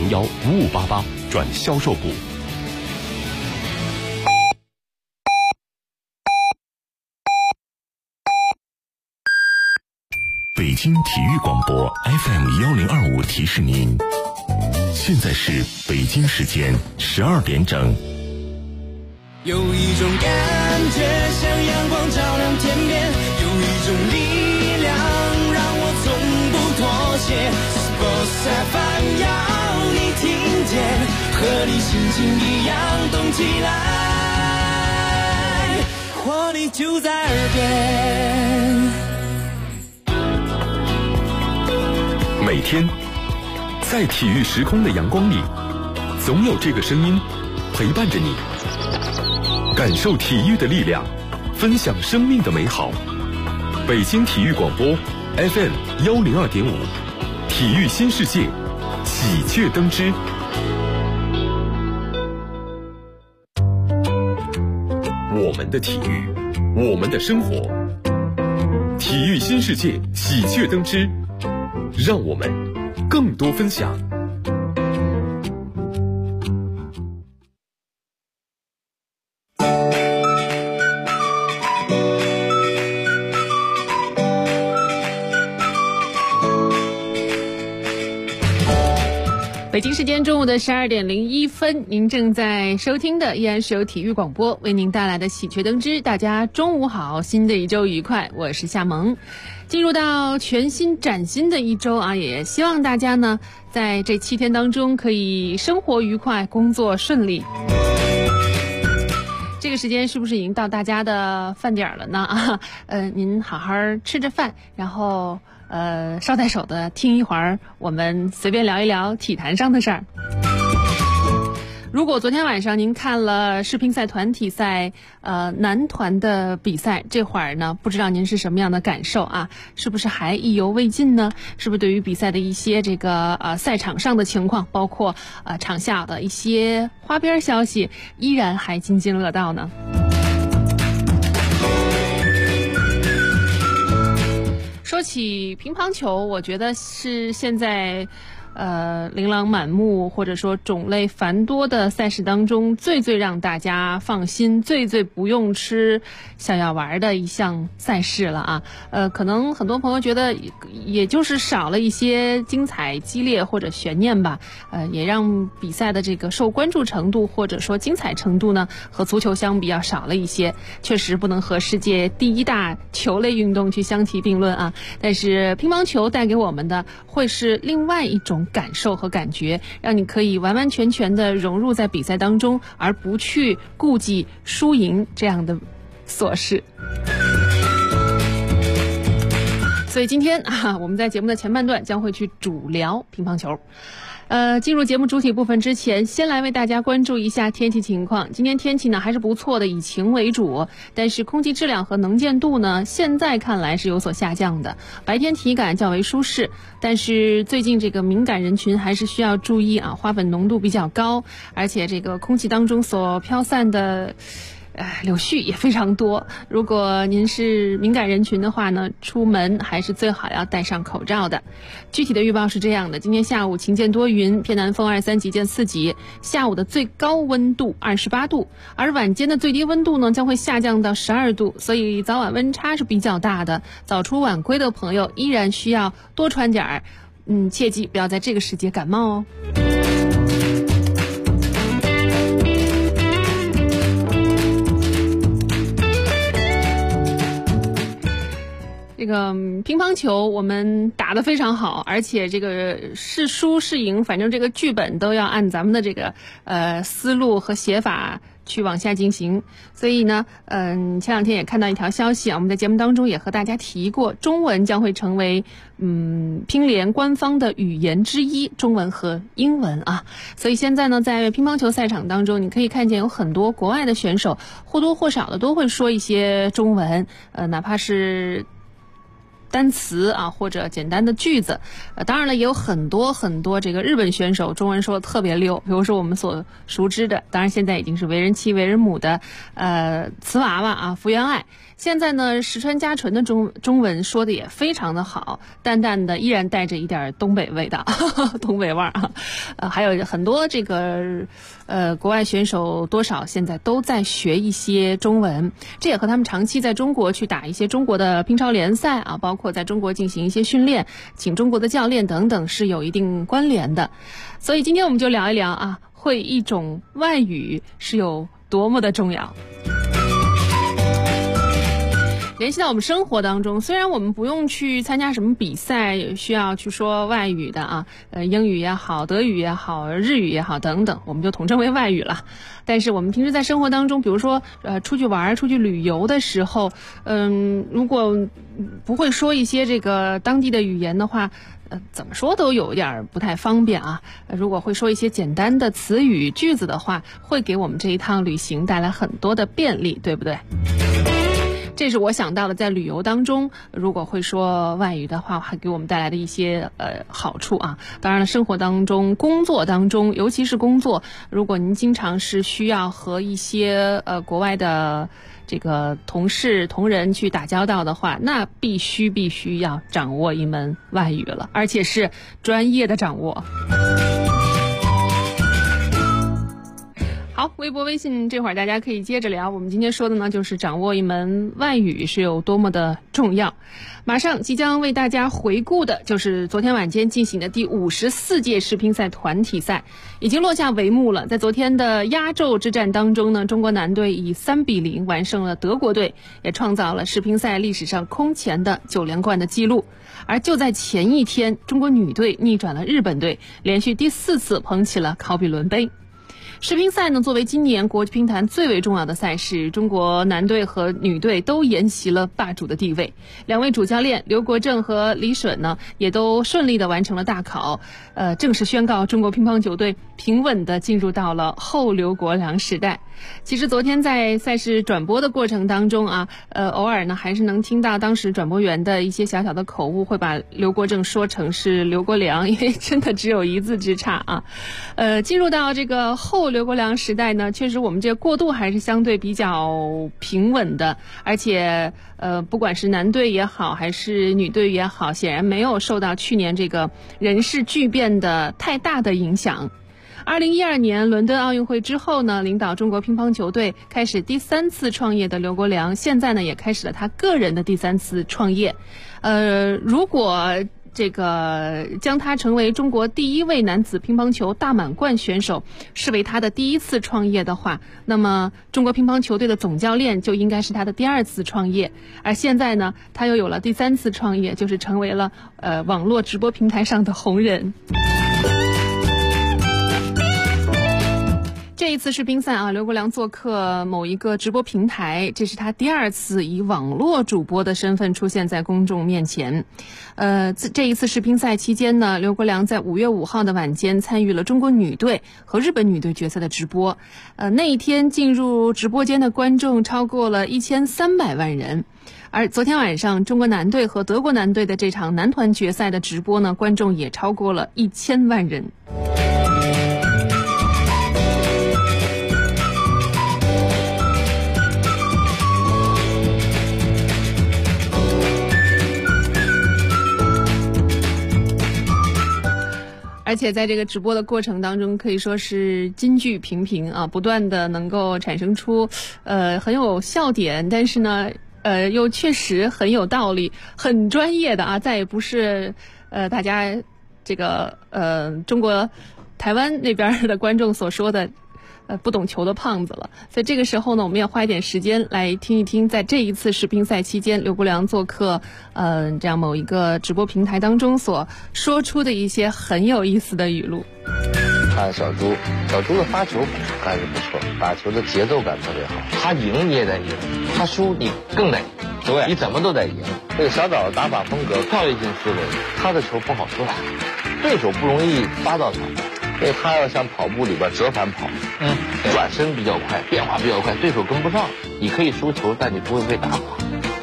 02015588转销售部。北京体育广播 FM1025提示您，现在是北京时间12点整。 有一种感觉像阳光照亮天边，有一种力量让我从不妥协。Sports FM 要你听见，和你心情一样动起来，活力就在耳边。 每天在体育时空的阳光里，总有这个声音陪伴着你，感受体育的力量，分享生命的美好。北京体育广播 FM102.5，体育新世界，喜鹊登枝。我们的体育，我们的生活，体育新世界，喜鹊登枝，让我们更多分享。 北京时间中午的12点01分，您正在收听的依然是由体育广播为您带来的喜鹊登枝。大家中午好，新的一周愉快，我是夏萌。进入到全新崭新的一周啊，也希望大家呢在这7天当中可以生活愉快，工作顺利。这个时间是不是已经到大家的饭点了呢？您好好吃着饭，然后捎带手的听一会儿，我们随便聊一聊体坛上的事儿。如果昨天晚上您看了世乒赛团体赛男团的比赛，这会儿呢不知道您是什么样的感受啊？是不是还意犹未尽呢？是不是对于比赛的一些这个赛场上的情况，包括场下的一些花边消息，依然还津津乐道呢？说起乒乓球，我觉得是现在琳琅满目或者说种类繁多的赛事当中最让大家放心，最不用吃小药丸的一项赛事了啊。可能很多朋友觉得也就是少了一些精彩激烈或者悬念吧，也让比赛的这个受关注程度或者说精彩程度呢和足球相比要少了一些，确实不能和世界第一大球类运动去相提并论啊。但是乒乓球带给我们的会是另外一种感受和感觉，让你可以完完全全的融入在比赛当中，而不去顾忌输赢这样的琐事。所以今天我们在节目的前半段将会去主聊乒乓球。进入节目主体部分之前，先来为大家关注一下天气情况。今天天气呢还是不错的，以晴为主，但是空气质量和能见度呢现在看来是有所下降的，白天体感较为舒适，但是最近这个敏感人群还是需要注意啊，花粉浓度比较高，而且这个空气当中所飘散的柳絮也非常多。如果您是敏感人群的话呢，出门还是最好要戴上口罩的。具体的预报是这样的，今天下午晴间多云，偏南风23级见4级，下午的最高温度28度，而晚间的最低温度呢将会下降到12度，所以早晚温差是比较大的，早出晚归的朋友依然需要多穿点儿，切记不要在这个时节感冒哦。这个乒乓球我们打得非常好，而且这个是输是赢，反正这个剧本都要按咱们的这个思路和写法去往下进行。所以呢前两天也看到一条消息啊，我们在节目当中也和大家提过，中文将会成为乒联官方的语言之一，中文和英文啊。所以现在呢在乒乓球赛场当中，你可以看见有很多国外的选手或多或少的都会说一些中文，哪怕是单词啊，或者简单的句子。当然了，也有很多这个日本选手中文说的特别溜，比如说我们所熟知的，当然现在已经是为人妻为人母的瓷娃娃啊，福原爱。现在呢，石川佳纯的中文说的也非常的好，淡淡的依然带着一点东北味道，东北味儿啊。还有很多这个国外选手多少现在都在学一些中文，这也和他们长期在中国去打一些中国的乒超联赛啊，包括在中国进行一些训练，请中国的教练等等是有一定关联的。所以今天我们就聊一聊啊，会一种外语是有多么的重要。联系到我们生活当中，虽然我们不用去参加什么比赛，需要去说外语的啊，英语也好，德语也好，日语也好等等，我们就统称为外语了。但是我们平时在生活当中，比如说出去玩、出去旅游的时候，如果不会说一些这个当地的语言的话，怎么说都有点不太方便啊。如果会说一些简单的词语、句子的话，会给我们这一趟旅行带来很多的便利，对不对？这是我想到的，在旅游当中，如果会说外语的话，还给我们带来的一些好处啊。当然了，生活当中、工作当中，尤其是工作，如果您经常是需要和一些国外的这个同事、同仁去打交道的话，那必须要掌握一门外语了，而且是专业的掌握。好，微博微信这会儿大家可以接着聊。我们今天说的呢，就是掌握一门外语是有多么的重要。马上即将为大家回顾的就是昨天晚间进行的第54届世乒赛团体赛，已经落下帷幕了。在昨天的压轴之战当中呢，中国男队以3-0完胜了德国队，也创造了世乒赛历史上空前的9连冠的记录。而就在前一天，中国女队逆转了日本队，连续第4次捧起了考比伦杯。世乒赛呢，作为今年国际乒坛最为重要的赛事，中国男队和女队都沿袭了霸主的地位。两位主教练刘国正和李隼呢，也都顺利的完成了大考，正式宣告中国乒乓球队平稳的进入到了后刘国梁时代。其实昨天在赛事转播的过程当中啊，偶尔呢还是能听到当时转播员的一些小小的口误，会把刘国正说成是刘国梁，因为真的只有一字之差啊。进入到这个后刘国梁时代呢，确实我们这个过渡还是相对比较平稳的，而且不管是男队也好还是女队也好，显然没有受到去年这个人事巨变的太大的影响。2012年伦敦奥运会之后呢，领导中国乒乓球队开始第3次创业的刘国梁，现在呢也开始了他个人的第3次创业。如果这个将他成为中国第1位男子乒乓球大满贯选手视为他的第1次创业的话，那么中国乒乓球队的总教练就应该是他的第2次创业。而现在呢，他又有了第3次创业，就是成为了网络直播平台上的红人。这一次世乒赛啊，刘国梁做客某一个直播平台，这是他第2次以网络主播的身份出现在公众面前。这一次世乒赛期间呢，刘国梁在5月5号的晚间参与了中国女队和日本女队决赛的直播。那一天进入直播间的观众超过了1300万人。而昨天晚上中国男队和德国男队的这场男团决赛的直播呢，观众也超过了1000万人。而且在这个直播的过程当中，可以说是金句频频啊，不断的能够产生出很有笑点，但是呢又确实很有道理，很专业的啊，再也不是大家这个中国台湾那边的观众所说的不懂球的胖子了。所以这个时候呢，我们也花一点时间来听一听，在这一次世乒赛期间，刘国梁做客这样某一个直播平台当中所说出的一些很有意思的语录。 看小猪的发球还是不错，打球的节奏感特别好。他赢你也得赢，他输你更得赢，对，你怎么都得赢。这个小枣打法风格、跳跃性思维，他的球不好出来，对手不容易抓到他。因为他要像跑步里边折返跑，转身比较快，变化比较快，对手跟不上。你可以输球，但你不会被打垮。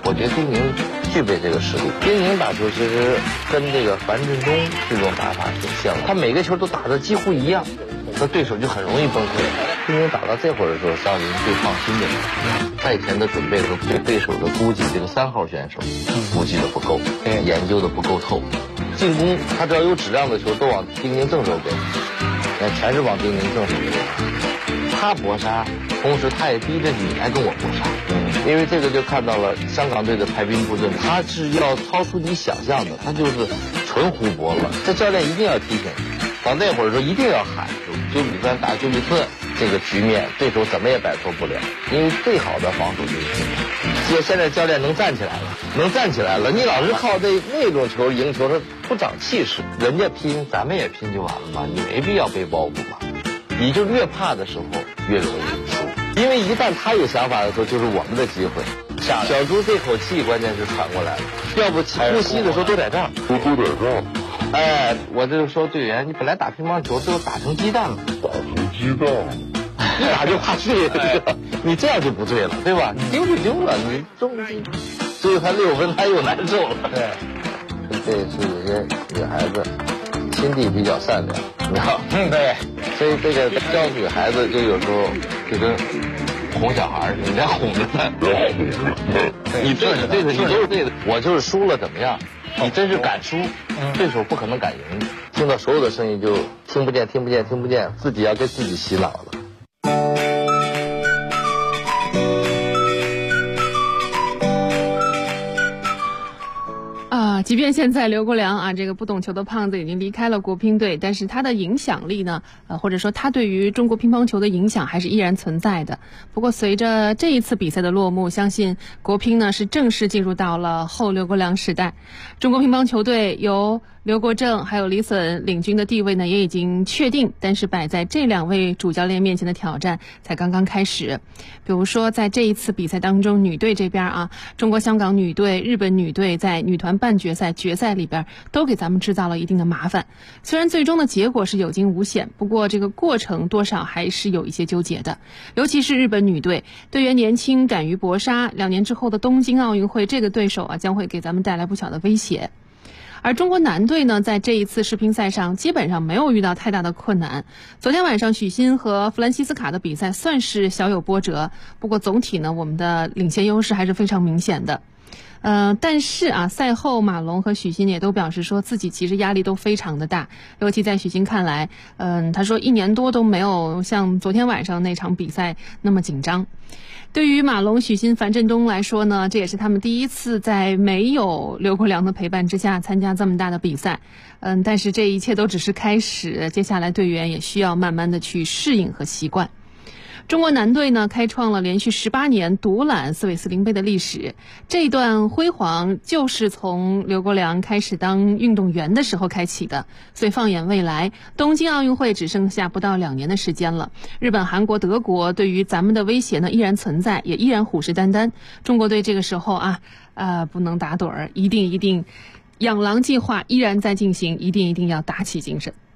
我觉得丁宁具备这个实力。丁宁打球其实跟这个樊振东这种打法挺像，他每个球都打得几乎一样，那对手就很容易崩溃。丁宁打到这会儿的时候，张琳最放心的赛前的准备和对对手的估计，这个3号选手估计的不够，研究的不够透。进攻他只要有质量的球都往丁宁正手给，全是往丁宁正手给。他搏杀，同时他也逼着你来跟我搏杀。因为这个就看到了香港队的排兵布阵，他是要超出你想象的，他就是纯胡搏了。这教练一定要提醒你，到那会儿的时候一定要喊9比3打9比4，这个局面对手怎么也摆脱不了，因为最好的防守就是这个。现在教练能站起来了，你老是靠那种球赢球，他不长气势。人家拼，咱们也拼就完了嘛，你没必要背包袱嘛。你就越怕的时候越容易输，因为一旦他有想法的时候，就是我们的机会。小猪这口气关键是喘过来了，要不呼吸的时候都在这儿，哎，我就说队员，你本来打乒乓球都打成鸡蛋了，一打就怕碎，你这样就不对了，对吧？你丢就丢了，你最后他6分，他又难受了。对，这是有些女孩子心地比较善良，你知道？对，所以这个教女孩子就有时候就跟哄小孩，你在哄着她。你对的，你都是对的。我就是输了怎么样？你真是敢输，对手不可能敢赢。听到所有的声音就听不见，自己要给自己洗脑了。 即便现在刘国梁这个不懂球的胖子已经离开了国乒队，但是他的影响力呢，或者说他对于中国乒乓球的影响还是依然存在的。不过随着这一次比赛的落幕，相信国乒呢是正式进入到了后刘国梁时代。中国乒乓球队由刘国正还有李隼领军的地位呢也已经确定，但是摆在这2位主教练面前的挑战才刚刚开始。比如说在这一次比赛当中，女队这边中国香港女队、日本女队在女团半决赛、决赛里边都给咱们制造了一定的麻烦。虽然最终的结果是有惊无险，不过这个过程多少还是有一些纠结的。尤其是日本女队，队员年轻，敢于搏杀，2年之后的东京奥运会，这个对手将会给咱们带来不小的威胁。而中国男队呢，在这一次世乒赛上基本上没有遇到太大的困难。昨天晚上许昕和弗兰西斯卡的比赛算是小有波折，不过总体呢，我们的领先优势还是非常明显的。但是赛后马龙和许昕也都表示说自己其实压力都非常的大，尤其在许昕看来，他说1年多都没有像昨天晚上那场比赛那么紧张。对于马龙、许昕、樊振东来说呢，这也是他们第一次在没有刘国梁的陪伴之下参加这么大的比赛。但是这一切都只是开始，接下来队员也需要慢慢的去适应和习惯。中国男队呢，开创了连续18年独揽斯韦斯林杯的历史。这一段辉煌就是从刘国梁开始当运动员的时候开启的。所以放眼未来，东京奥运会只剩下不到2年的时间了。日本、韩国、德国对于咱们的威胁呢依然存在，也依然虎视眈眈。中国队这个时候不能打盹儿，一定养狼计划依然在进行，一定要打起精神。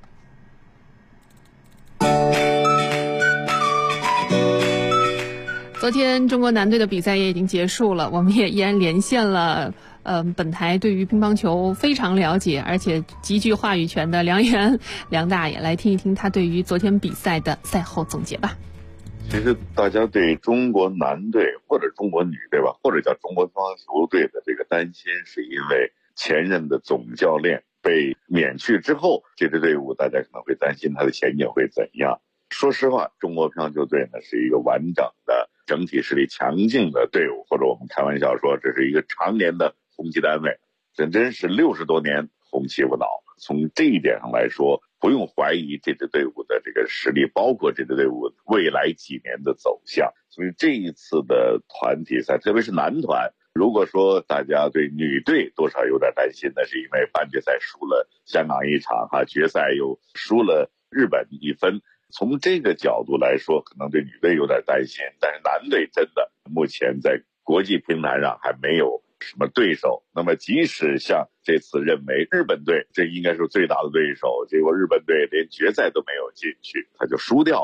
昨天中国男队的比赛也已经结束了，我们也依然连线了本台对于乒乓球非常了解而且极具话语权的梁岩梁大爷，来听一听他对于昨天比赛的赛后总结吧。 其实大家对中国男队或者中国女队吧，或者叫中国乒乓球队的这个担心，是因为前任的总教练被免去之后，这支队伍大家可能会担心他的前景会怎样。说实话，中国乒乓球队呢是一个完整的整体实力强劲的队伍，或者我们开玩笑说这是一个常年的红旗单位，真是60多年红旗不倒。从这一点上来说，不用怀疑这支队伍的这个实力，包括这支队伍未来几年的走向。所以这一次的团体赛，特别是男团，如果说大家对女队多少有点担心，那是因为半决赛输了香港1场决赛又输了日本1分。从这个角度来说，可能对女队有点担心，但是男队真的目前在国际乒坛上还没有什么对手。那么即使像这次认为日本队这应该是最大的对手，结果日本队连决赛都没有进去，他就输掉了。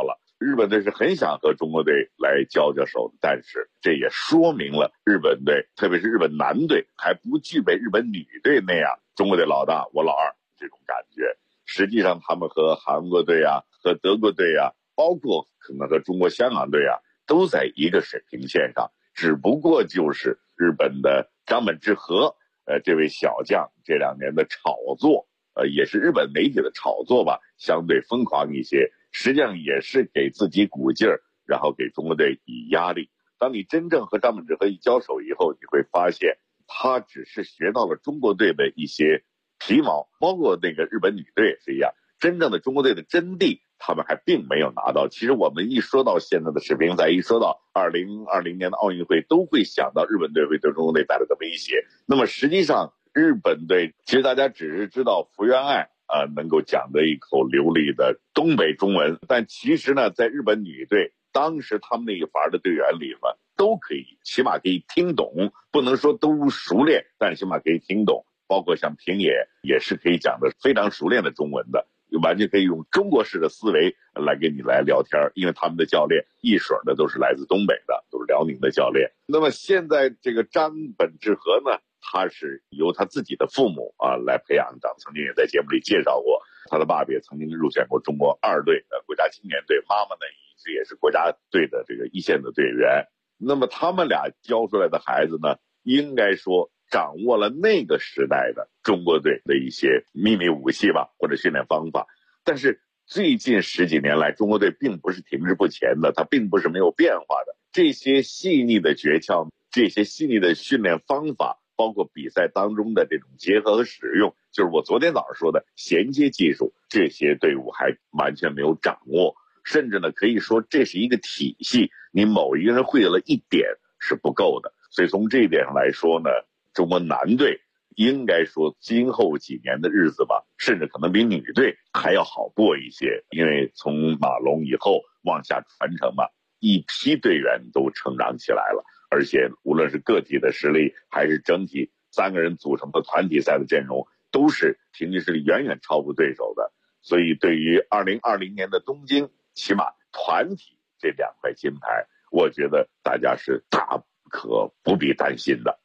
日本队是很想和中国队来交手的，但是这也说明了日本队，特别是日本男队还不具备日本女队那样中国队老大我老二这种感觉。实际上他们和韩国队啊，和德国队啊，包括可能和中国香港队啊，都在一个水平线上，只不过就是日本的张本智和这位小将这2年的炒作，也是日本媒体的炒作吧，相对疯狂一些，实际上也是给自己鼓劲儿，然后给中国队以压力。当你真正和张本智和一交手以后，你会发现他只是学到了中国队的一些皮毛，包括那个日本女队也是一样，真正的中国队的真谛他们还并没有拿到。其实我们一说到现在的世乒赛，一说到2020年的奥运会，都会想到日本队会对中国队带来的威胁。那么实际上日本队其实大家只是知道福原爱能够讲得一口流利的东北中文，但其实呢，在日本女队当时他们那一伐的队员里面都可以，起码可以听懂，不能说都熟练，但是起码可以听懂。包括像平野也是可以讲的非常熟练的中文的，完全可以用中国式的思维来跟你来聊天，因为他们的教练一水的都是来自东北的，都是辽宁的教练。那么现在这个张本智和呢，他是由他自己的父母来培养的，曾经也在节目里介绍过，他的爸爸也曾经入选过中国2队的国家青年队，妈妈呢一直也是国家队的这个一线的队员。那么他们俩教出来的孩子呢，应该说掌握了那个时代的中国队的一些秘密武器吧，或者训练方法。但是最近10几年来，中国队并不是停滞不前的，它并不是没有变化的。这些细腻的诀窍，这些细腻的训练方法，包括比赛当中的这种结合和使用，就是我昨天早上说的衔接技术，这些队伍还完全没有掌握。甚至呢，可以说这是一个体系，你某一个人会了一点是不够的。所以从这一点上来说呢，中国男队应该说今后几年的日子吧，甚至可能比女队还要好过一些。因为从马龙以后往下传承嘛，一批队员都成长起来了，而且无论是个体的实力还是整体3个人组成的团体赛的阵容，都是平均实力远远超过对手的。所以对于2020年的东京，起码团体这2块金牌，我觉得大家是大可不必担心的。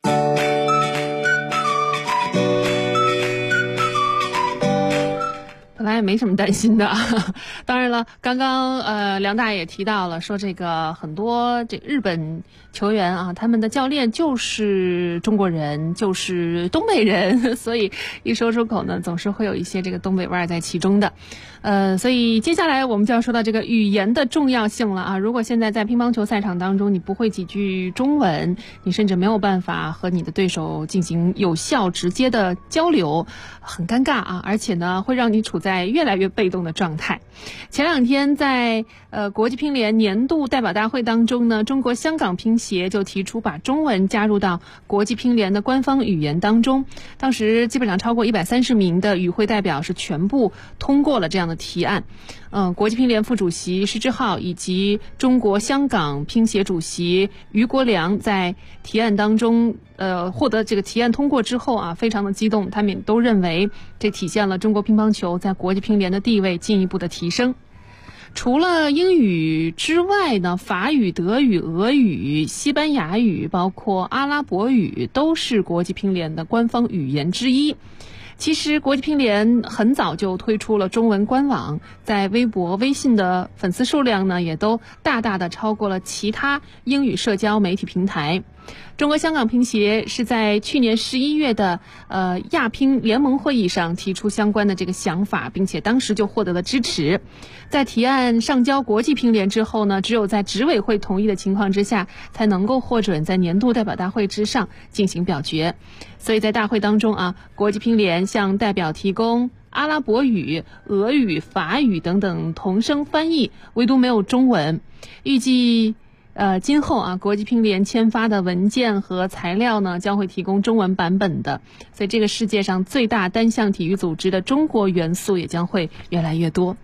本来也没什么担心的。当然了，刚刚梁大爷提到了说这个很多这日本球员啊，他们的教练就是中国人，就是东北人，所以一说出口呢，总是会有一些这个东北味儿在其中的。所以接下来我们就要说到这个语言的重要性了啊！如果现在在乒乓球赛场当中你不会几句中文，你甚至没有办法和你的对手进行有效直接的交流，很尴尬啊！而且呢，会让你处在越来越被动的状态。前2天在国际乒联年度代表大会当中呢，中国香港乒协就提出把中文加入到国际乒联的官方语言当中。当时基本上超过130名的与会代表是全部通过了这样的提案。国际乒联副主席施之浩以及中国香港乒协主席于国良在提案当中获得这个提案通过之后啊，非常的激动，他们也都认为这体现了中国乒乓球在国际乒联的地位进一步的提升。除了英语之外呢，法语、德语、俄语、西班牙语，包括阿拉伯语都是国际乒联的官方语言之一。其实国际乒联很早就推出了中文官网，在微博、微信的粉丝数量呢，也都大大的超过了其他英语社交媒体平台。中国香港乒协是在去年11月的亚乒联盟会议上提出相关的这个想法，并且当时就获得了支持。在提案上交国际乒联之后呢，只有在执委会同意的情况之下，才能够获准在年度代表大会之上进行表决。所以在大会当中啊，国际乒联向代表提供阿拉伯语、俄语、法语等等同声翻译，唯独没有中文。预计今后啊，国际乒联签发的文件和材料呢，将会提供中文版本的。所以这个世界上最大单项体育组织的中国元素也将会越来越多。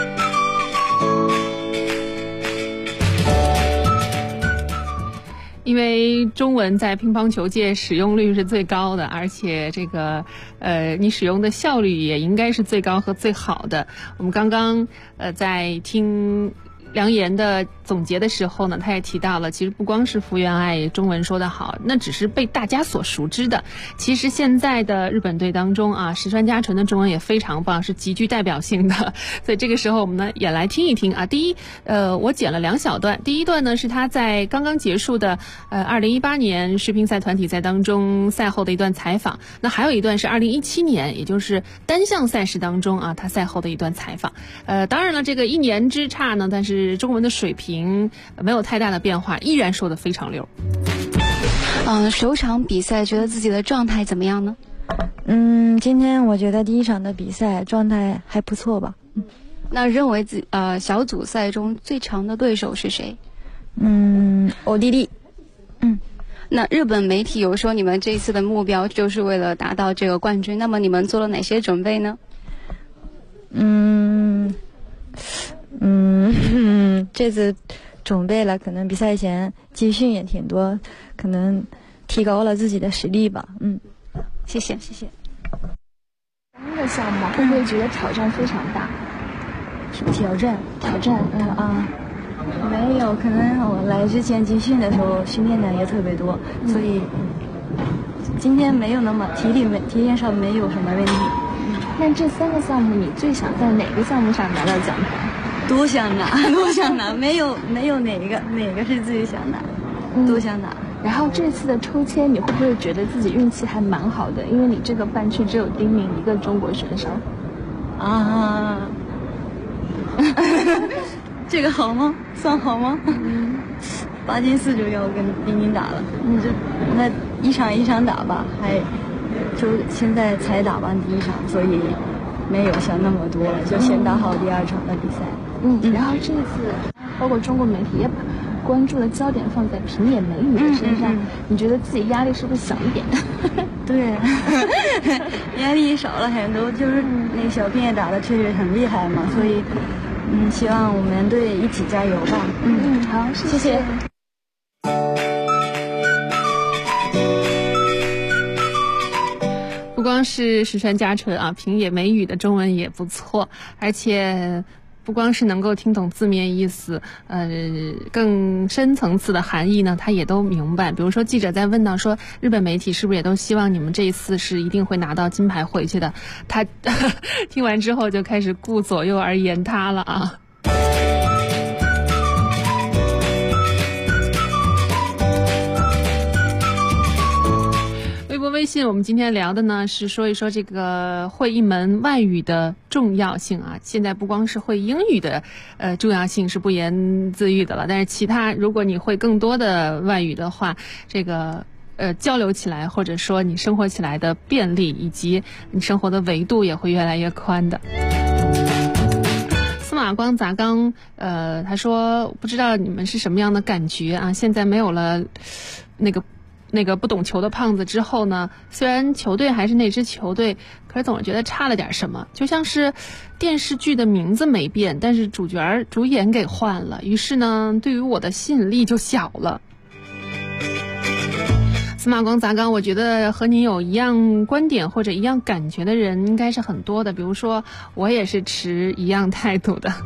因为中文在乒乓球界使用率是最高的，而且这个你使用的效率也应该是最高和最好的。我们刚刚在听梁岩的总结的时候呢，他也提到了，其实不光是福原爱中文说得好，那只是被大家所熟知的。其实现在的日本队当中啊，石川佳纯的中文也非常棒，是极具代表性的。所以这个时候我们呢也来听一听啊。第一，我剪了2小段。第一段呢是他在刚刚结束的2018年世乒赛团体赛当中赛后的一段采访。那还有一段是2017年，也就是单项赛事当中啊，他赛后的一段采访。当然了，这个1年之差呢，但是中文的水平没有太大的变化，依然说得非常溜。 首场比赛觉得自己的状态怎么样呢？ 今天我觉得第一场的比赛状态还不错吧。 那认为小组赛中最强的对手是谁？ 奥地利。 那日本媒体有说你们这一次的目标就是为了达到这个冠军，那么你们做了哪些准备呢？ 这次准备了，可能比赛前集训也挺多，可能提高了自己的实力吧。 谢谢。 单个项目会不会觉得挑战非常大？ 什么挑战？没有，可能我来之前集训的时候训练的也特别多，所以今天没有那么体验上没有什么问题。 那这3个项目你最想在哪个项目上拿到奖牌？ 都想拿，没有哪个是自己想拿，都想拿。 然后这次的抽签，你会不会觉得自己运气还蛮好的？因为你这个半区只有丁宁一个中国选手。 这个好吗？算好吗？8进4就要跟丁宁打了，那一场一场打吧，就现在才打完第一场，所以没有想那么多，就先打好第2场的比赛。 然后这次包括中国媒体也把关注的焦点放在平野美宇的身上，你觉得自己压力是不是小一点？ 对，压力少了很多，就是那个小平野打的确实很厉害嘛，所以希望我们队一起加油吧。 好，谢谢。 不光是石川佳纯啊，平野美宇的中文也不错，而且不光是能够听懂字面意思，更深层次的含义呢，他也都明白。比如说记者在问到说，日本媒体是不是也都希望你们这一次是一定会拿到金牌回去的？他听完之后就开始顾左右而言他了啊。微信我们今天聊的呢是说一说这个会一门外语的重要性啊。现在不光是会英语的重要性是不言自喻的了，但是其他如果你会更多的外语的话，这个交流起来或者说你生活起来的便利以及你生活的维度也会越来越宽的。司马光砸缸他说不知道你们是什么样的感觉啊，现在没有了那个不懂球的胖子之后呢，虽然球队还是那支球队，可是总是觉得差了点什么，就像是电视剧的名字没变，但是主演给换了，于是呢对于我的吸引力就小了。司马光砸缸，我觉得和你有一样观点或者一样感觉的人应该是很多的，比如说我也是持一样态度的。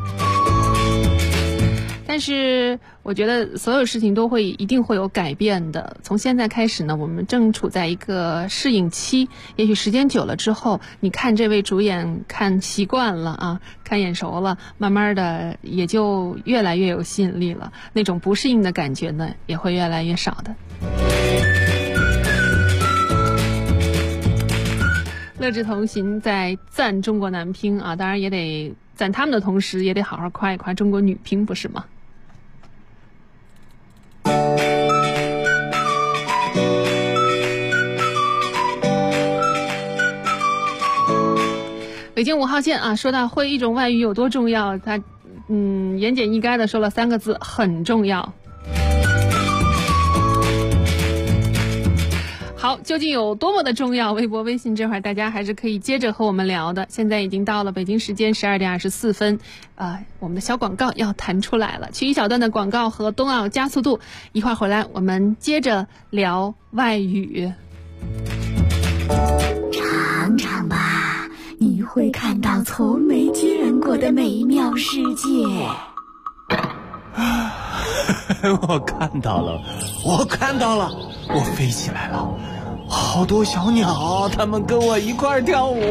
但是我觉得所有事情都一定会有改变的。从现在开始呢，我们正处在一个适应期，也许时间久了之后，你看这位主演看习惯了啊，看眼熟了，慢慢的也就越来越有吸引力了，那种不适应的感觉呢也会越来越少的。乐智同行在赞中国男乒啊，当然也得赞他们的同时，也得好好夸一夸中国女乒，不是吗？北京5号线啊，说到会一种外语有多重要，他言简意赅的说了3个字，很重要。 好，究竟有多么的重要？微博、微信这会儿大家还是可以接着和我们聊的。现在已经到了北京时间12点24分，我们的小广告要弹出来了，去一小段的广告和冬奥加速度，一会儿回来我们接着聊外语。 尝尝吧，你会看到从没见过的美妙世界。 我看到了，我飞起来了，好多小鸟，它们跟我一块儿跳舞。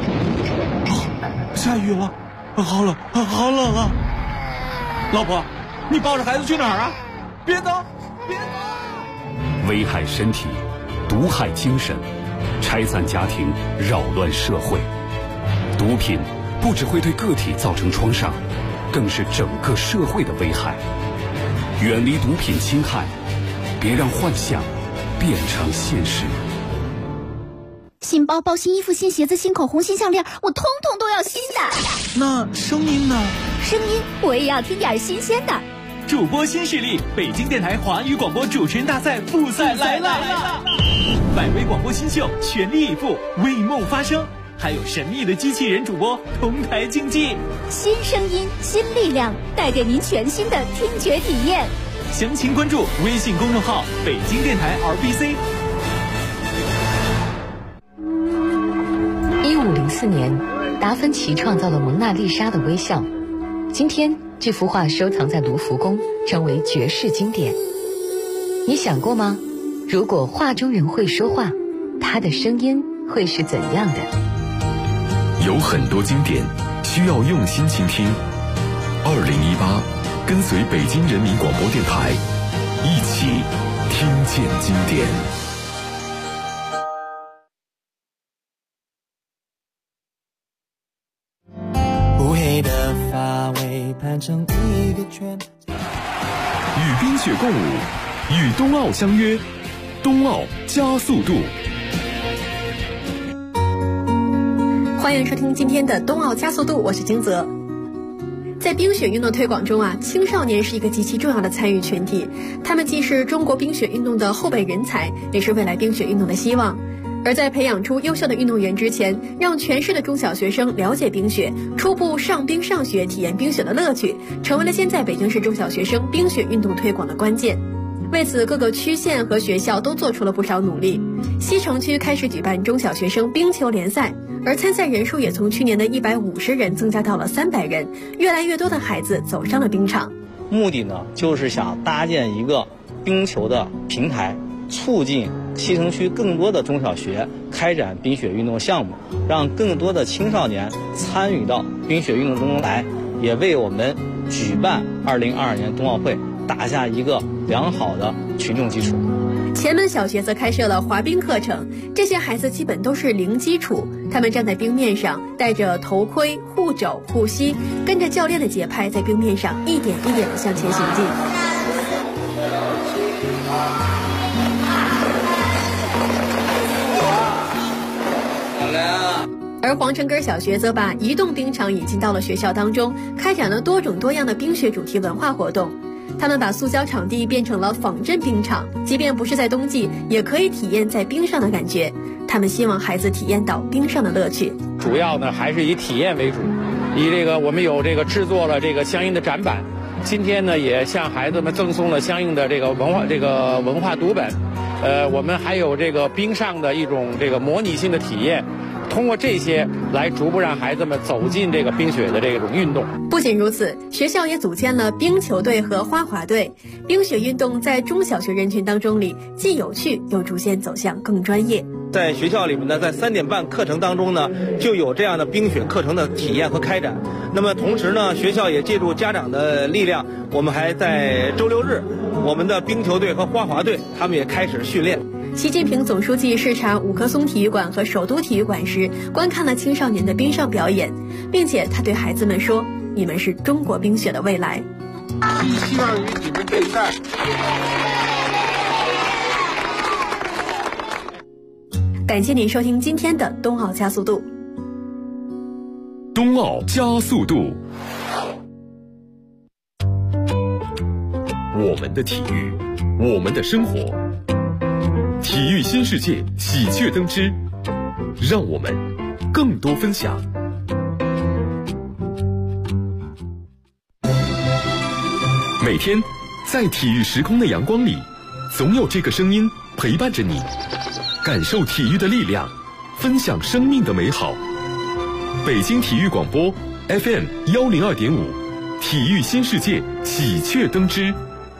下雨了，好冷啊！老婆，你抱着孩子去哪儿啊？别走！ 危害身体，毒害精神，拆散家庭，扰乱社会。毒品不只会对个体造成创伤，更是整个社会的危害。远离毒品侵害，别让幻想变成现实。 新包包、新衣服、新鞋子、新口红、新项链，我通通都要新的。 那声音呢？ 声音我也要听点新鲜的。 主播新势力，北京电台华语广播主持人大赛复赛来了！百位广播新秀全力以赴，为梦发声，还有神秘的机器人主播同台竞技。 新声音，新力量，带给您全新的听觉体验。 详情关注微信公众号北京电台 RBC。 1504年，达芬奇创造了蒙娜丽莎的微笑。今天，这幅画收藏在卢浮宫，成为绝世经典。你想过吗？如果画中人会说话，他的声音会是怎样的？ 有很多经典需要用心倾听。2018，跟随北京人民广播电台，一起听见经典。 乌黑的发尾盘成一个圈。 与冰雪共舞，与冬奥相约，冬奥加速度。 欢迎收听今天的冬奥加速度，我是金泽。在冰雪运动推广中青少年是一个极其重要的参与群体，他们既是中国冰雪运动的后备人才，也是未来冰雪运动的希望。而在培养出优秀的运动员之前，让全市的中小学生了解冰雪，初步上冰上雪，体验冰雪的乐趣，成为了现在北京市中小学生冰雪运动推广的关键。为此，各个区县和学校都做出了不少努力。西城区开始举办中小学生冰球联赛，而参赛人数也从去年的150人增加到了300人，越来越多的孩子走上了冰场。 目的呢，就是想搭建一个冰球的平台，促进西城区更多的中小学开展冰雪运动项目，让更多的青少年参与到冰雪运动中来，也为我们举办2022年冬奥会打下一个良好的群众基础。 前门小学则开设了滑冰课程，这些孩子基本都是零基础，他们站在冰面上，戴着头盔、护肘、护膝，跟着教练的节拍，在冰面上一点一点地向前行进。而皇城根小学则把移动冰场引进到了学校当中，开展了多种多样的冰雪主题文化活动。他们把塑胶场地变成了仿真冰场，即便不是在冬季，也可以体验在冰上的感觉。他们希望孩子体验到冰上的乐趣。 主要呢还是以体验为主，我们有制作了相应的展板。今天呢也向孩子们赠送了相应的文化读本。我们还有冰上的一种模拟性的体验。通过这些来逐步让孩子们走进冰雪的这种运动。 不仅如此，学校也组建了冰球队和花滑队。冰雪运动在中小学人群当中既有趣，又逐渐走向更专业。 在学校里面呢，在3点半课程当中呢，就有这样的冰雪课程的体验和开展。那么同时呢，学校也借助家长的力量，我们还在周6日，我们的冰球队和花滑队他们也开始训练。 习近平总书记视察五棵松体育馆和首都体育馆时，观看了青少年的冰上表演，并且他对孩子们说：“你们是中国冰雪的未来。” 寄希望于你们这一代。 感谢您收听今天的冬奥加速度。 冬奥加速度，我们的体育，我们的生活。 体育新世界喜鹊登枝，让我们更多分享。每天在体育时空的阳光里，总有这个声音陪伴着你，感受体育的力量，分享生命的美好。北京体育广播 FM 102.5，体育新世界喜鹊登枝。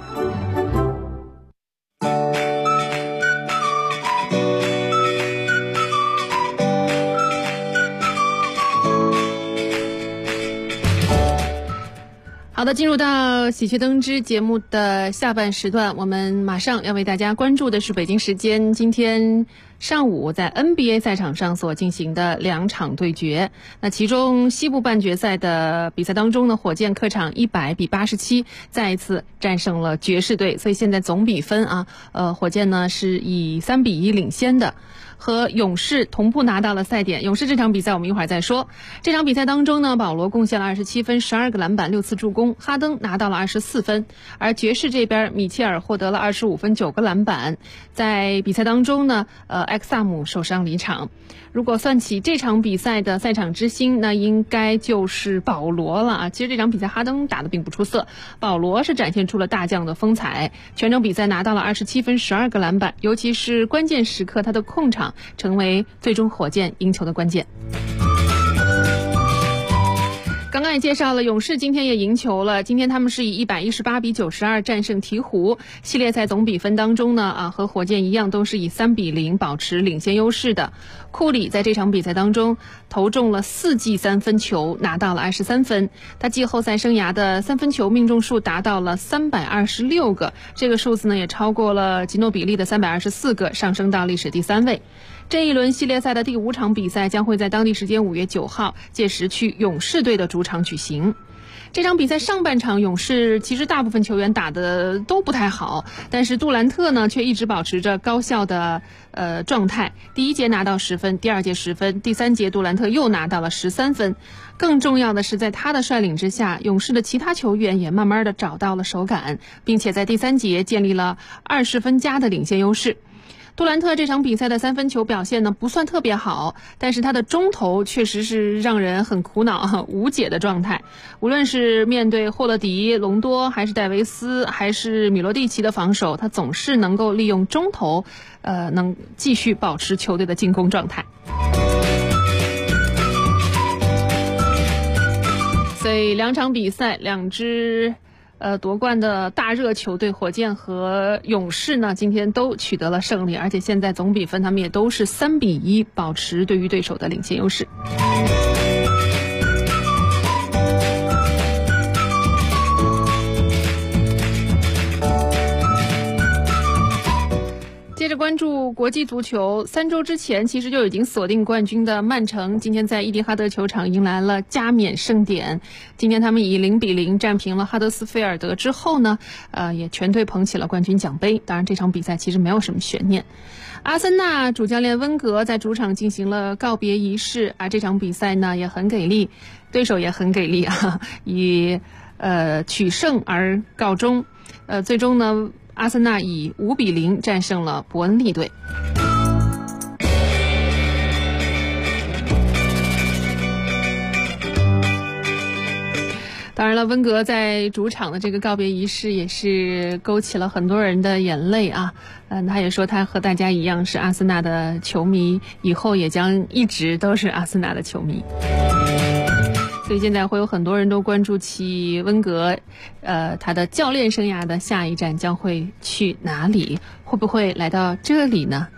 好的，进入到喜鹊登枝节目的下半时段，我们马上要为大家关注的是北京时间今天上午在 NBA 赛场上所进行的2场对决。那其中西部半决赛的比赛当中呢，火箭客场100-87再一次战胜了爵士队，所以现在总比分火箭呢是以3-1领先的，和勇士同步拿到了赛点。勇士这场比赛我们一会儿再说。这场比赛当中呢，保罗贡献了27分、12个篮板、6次助攻，哈登拿到了24分，而爵士这边米切尔获得了25分、9个篮板。在比赛当中呢，埃克萨姆受伤离场。如果算起这场比赛的赛场之星，那应该就是保罗了啊。其实这场比赛哈登打得并不出色，保罗是展现出了大将的风采，全场比赛拿到了27分、12个篮板，尤其是关键时刻他的控场成为最终火箭赢球的关键。刚刚也介绍了，勇士今天也赢球了。今天他们是以118-92战胜鹈鹕。系列赛总比分当中呢，和火箭一样，都是以3-0保持领先优势的。库里在这场比赛当中投中了4记3分球，拿到了23分。他季后赛生涯的3分球命中数达到了326个，这个数字呢也超过了吉诺比利的324个，上升到历史第3位。这一轮系列赛的第5场比赛将会在当地时间5月9号，届时去勇士队的主场举行。这场比赛上半场，勇士其实大部分球员打得都不太好，但是杜兰特呢却一直保持着高效的状态。第1节拿到10分，第2节10分，第3节杜兰特又拿到了13分。更重要的是，在他的率领之下，勇士的其他球员也慢慢的找到了手感，并且在第3节建立了20分加的领先优势。杜兰特这场比赛的3分球表现呢不算特别好，但是他的中投确实是让人很苦恼、无解的状态。无论是面对霍勒迪、隆多，还是戴维斯，还是米罗蒂奇的防守，他总是能够利用中投，能继续保持球队的进攻状态。所以2场比赛，2支夺冠的大热球队火箭和勇士呢，今天都取得了胜利，而且现在总比分他们也都是3-1，保持对于对手的领先优势。接着关注国际足球，3周之前其实就已经锁定冠军的曼城，今天在伊蒂哈德球场迎来了加冕盛典。今天他们以0-0战平了哈德斯菲尔德之后呢，也全队捧起了冠军奖杯。当然这场比赛其实没有什么悬念。阿森纳主教练温格在主场进行了告别仪式，这场比赛呢也很给力，对手也很给力啊，以取胜而告终。最终呢，阿森纳以5-0战胜了伯恩利队。当然了，温格在主场的这个告别仪式也是勾起了很多人的眼泪啊。他也说他和大家一样是阿森纳的球迷，以后也将一直都是阿森纳的球迷。所以现在会有很多人都关注起温格，他的教练生涯的下一站将会去哪里？会不会来到这里呢？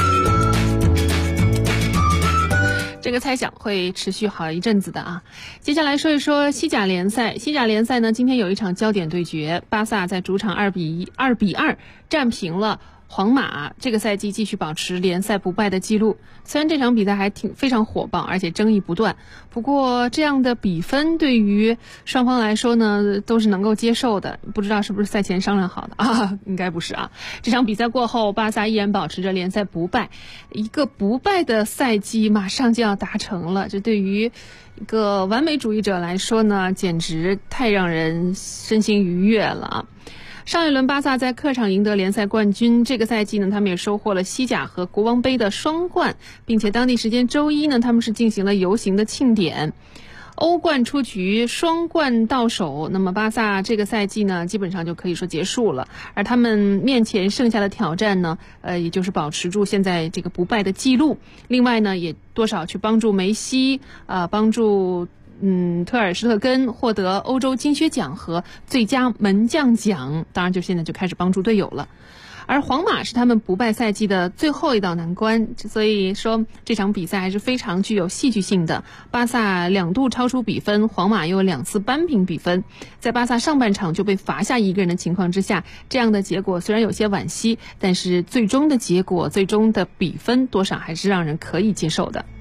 这个猜想会持续好一阵子的啊。接下来说一说西甲联赛。西甲联赛呢，今天有一场焦点对决，巴萨在主场2-2战平了皇马，这个赛季继续保持联赛不败的记录。虽然这场比赛还非常火爆，而且争议不断，不过这样的比分对于双方来说呢，都是能够接受的。不知道是不是赛前商量好的啊？应该不是啊。这场比赛过后，巴萨依然保持着联赛不败，一个不败的赛季马上就要达成了。这对于一个完美主义者来说呢，简直太让人身心愉悦了啊。 上一轮巴萨在客场赢得联赛冠军，这个赛季呢，他们也收获了西甲和国王杯的双冠，并且当地时间周一呢，他们是进行了游行的庆典。欧冠出局，双冠到手，那么巴萨这个赛季呢，基本上就可以说结束了。而他们面前剩下的挑战呢，也就是保持住现在这个不败的记录。另外呢，也多少去帮助梅西，帮助特尔施特根获得欧洲金靴奖和最佳门将奖。当然，就现在就开始帮助队友了。而皇马是他们不败赛季的最后一道难关，所以说这场比赛还是非常具有戏剧性的。巴萨2度超出比分，皇马又2次扳平比分。在巴萨上半场就被罚下1个人的情况之下，这样的结果虽然有些惋惜，但是最终的结果、最终的比分多少还是让人可以接受的。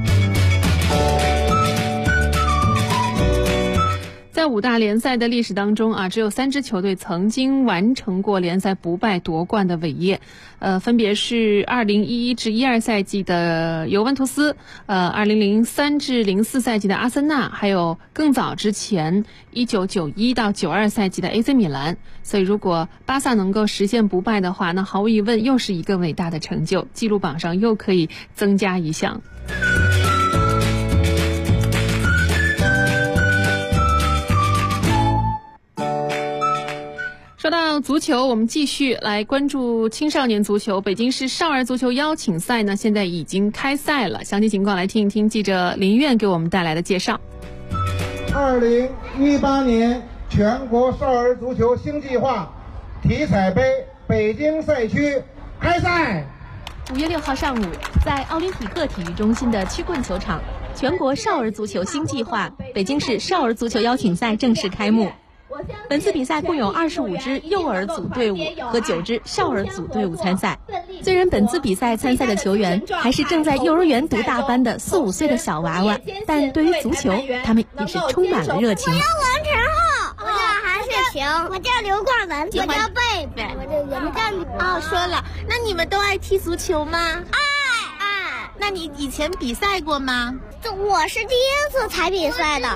在5大联赛的历史当中只有3支球队曾经完成过联赛不败夺冠的伟业，分别是2011至12赛季的尤文图斯，2003至04赛季的阿森纳，还有更早之前1991到92赛季的 AC 米兰。所以如果巴萨能够实现不败的话，那毫无疑问又是一个伟大的成就，纪录榜上又可以增加一项。说到足球，我们继续来关注青少年足球。北京市少儿足球邀请赛呢，现在已经开赛了。详细情况来听一听记者林苑给我们带来的介绍。 2018年全国少儿足球新计划体彩杯北京赛区开赛。 5月6号上午，在奥林匹克体育中心的曲棍球场，全国少儿足球新计划北京市少儿足球邀请赛正式开幕。本次比赛共有25支幼儿组队伍和9支少儿组队伍参赛。虽然本次比赛参赛的球员还是正在幼儿园读大班的4、5岁的小娃娃，但对于足球，他们也是充满了热情。 我叫王晨浩，我叫韩世晴，我叫刘冠文，我叫贝贝，我叫说了，那你们都爱踢足球吗？爱。那你以前比赛过吗？ 我是第一次才比赛的。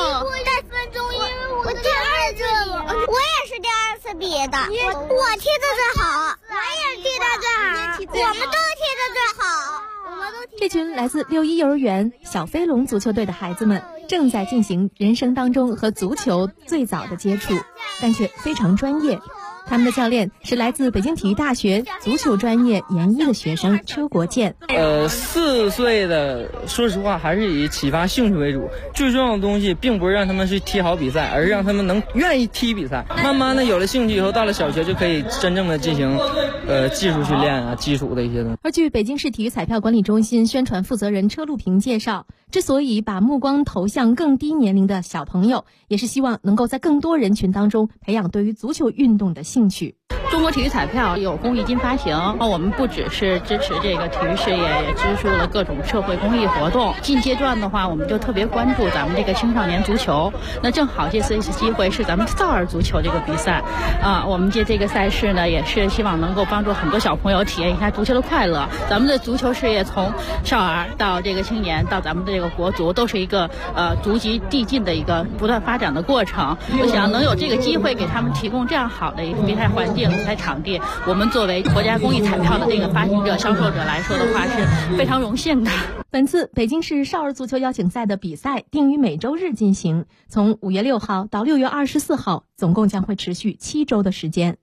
我第二次，我也是第2次比的。我踢得最好，我也踢得最好，我们都踢得最好。 这群来自6·1幼儿园小飞龙足球队的孩子们，正在进行人生当中和足球最早的接触，但却非常专业。他们的教练是来自北京体育大学足球专业研一的学生邱国建。 4岁的，说实话还是以启发兴趣为主。最重要的东西并不是让他们去踢好比赛，而是让他们能愿意踢比赛。慢慢的有了兴趣以后，到了小学就可以真正的进行技术训练基础的一些东西。 而据北京市体育彩票管理中心宣传负责人车路平介绍，之所以把目光投向更低年龄的小朋友，也是希望能够在更多人群当中培养对于足球运动的兴趣。 中国体育彩票有公益金发行，我们不只是支持这个体育事业，也支持了各种社会公益活动。近阶段的话，我们就特别关注咱们这个青少年足球。那正好这次机会是咱们少儿足球这个比赛，我们这个赛事呢，也是希望能够帮助很多小朋友体验一下足球的快乐。咱们的足球事业从少儿到这个青年到咱们的这个国足，都是一个逐级递进的一个不断发展的过程。我想能有这个机会给他们提供这样好的一个比赛环境、比赛场地，我们作为国家公益彩票的这个发行者、销售者来说的话，是非常荣幸的。 本次北京市少儿足球邀请赛的比赛定于每周日进行，从5月6号到6月24号，总共将会持续7周的时间。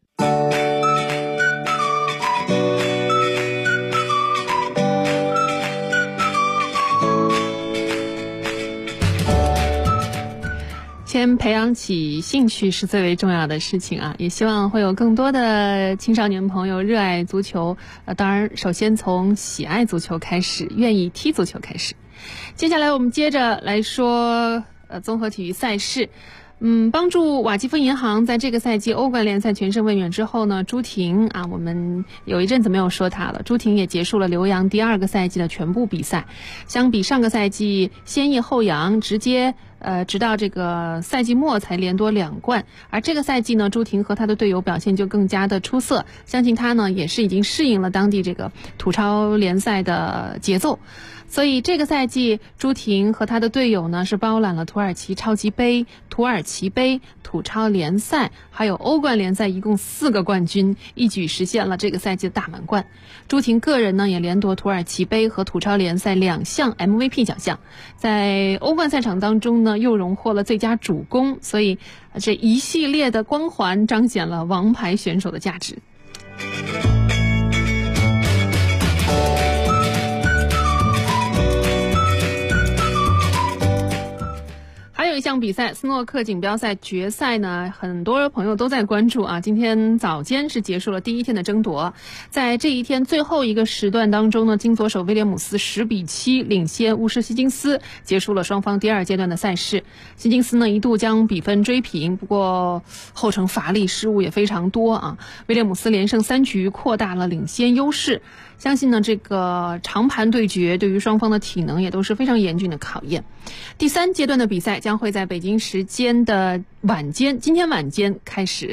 先培养起兴趣是最为重要的事情也希望会有更多的青少年朋友热爱足球，当然首先从喜爱足球开始，愿意踢足球开始。接下来我们接着来说综合体育赛事。帮助瓦基弗银行在这个赛季欧冠联赛全胜卫冕之后呢，朱婷我们有一阵子没有说她了。朱婷也结束了留洋第2个赛季的全部比赛，相比上个赛季先抑后扬，直接直到这个赛季末才连夺2冠。而这个赛季呢，朱婷和她的队友表现就更加的出色，相信她呢也是已经适应了当地这个土超联赛的节奏。所以这个赛季，朱婷和她的队友呢是包揽了土耳其超级杯、土耳其杯、土超联赛，还有欧冠联赛，一共4个冠军，一举实现了这个赛季的大满贯。朱婷个人呢也连夺土耳其杯和土超联赛2项 MVP 奖项，在欧冠赛场当中呢又荣获了最佳主攻，所以这一系列的光环彰显了王牌选手的价值。还有一项比赛，斯诺克锦标赛决赛呢，很多朋友都在关注啊。今天早间是结束了第一天的争夺，在这一天最后一个时段当中呢，金左手威廉姆斯10-7领先巫师希金斯，结束了双方第2阶段的赛事。希金斯呢一度将比分追平，不过后程乏力，失误也非常多啊。威廉姆斯连胜3局，扩大了领先优势。相信呢，这个长盘对决对于双方的体能也都是非常严峻的考验。第3阶段的比赛将会在北京时间的今天晚间开始。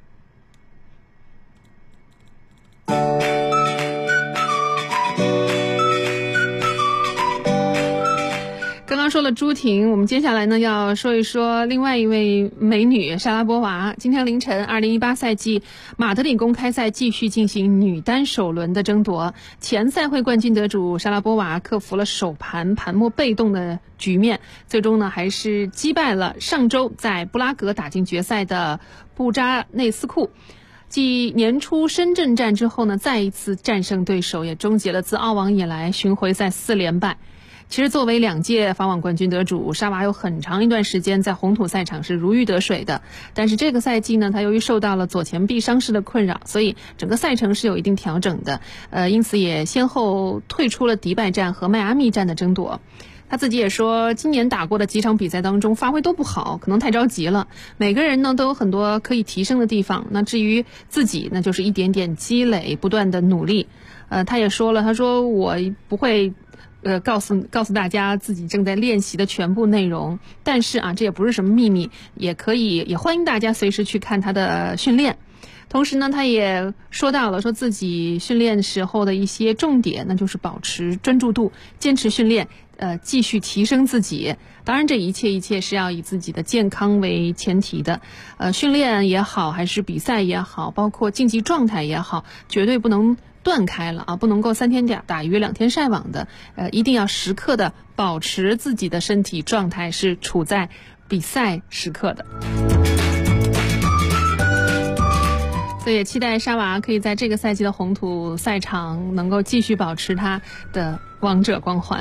刚刚说了朱婷，我们接下来呢要说一说另外一位美女莎拉波娃。今天凌晨2018赛季马德里公开赛继续进行女单首轮的争夺，前赛会冠军得主莎拉波娃克服了首盘盘末被动的局面，最终呢还是击败了上周在布拉格打进决赛的布扎内斯库。继年初深圳站之后呢，再一次战胜对手，也终结了自澳网以来巡回赛4连败。其实作为2届法网冠军得主，莎娃有很长一段时间在红土赛场是如鱼得水的，但是这个赛季呢，她由于受到了左前臂伤势的困扰，所以整个赛程是有一定调整的，因此也先后退出了迪拜站和迈阿密站的争夺。他自己也说，今年打过的几场比赛当中发挥都不好，可能太着急了，每个人呢都有很多可以提升的地方，那至于自己那就是一点点积累，不断的努力。他也说了，他说我不会告诉大家自己正在练习的全部内容，但是啊，这也不是什么秘密，也欢迎大家随时去看他的训练。同时呢，他也说到了说自己训练时候的一些重点，那就是保持专注度，坚持训练，继续提升自己。当然，这一切是要以自己的健康为前提的。训练也好，还是比赛也好，包括竞技状态也好，绝对不能断开了啊，不能够3天打鱼2天晒网的。一定要时刻的保持自己的身体状态是处在比赛时刻的。所以也期待莎娃可以在这个赛季的红土赛场能够继续保持她的王者光环。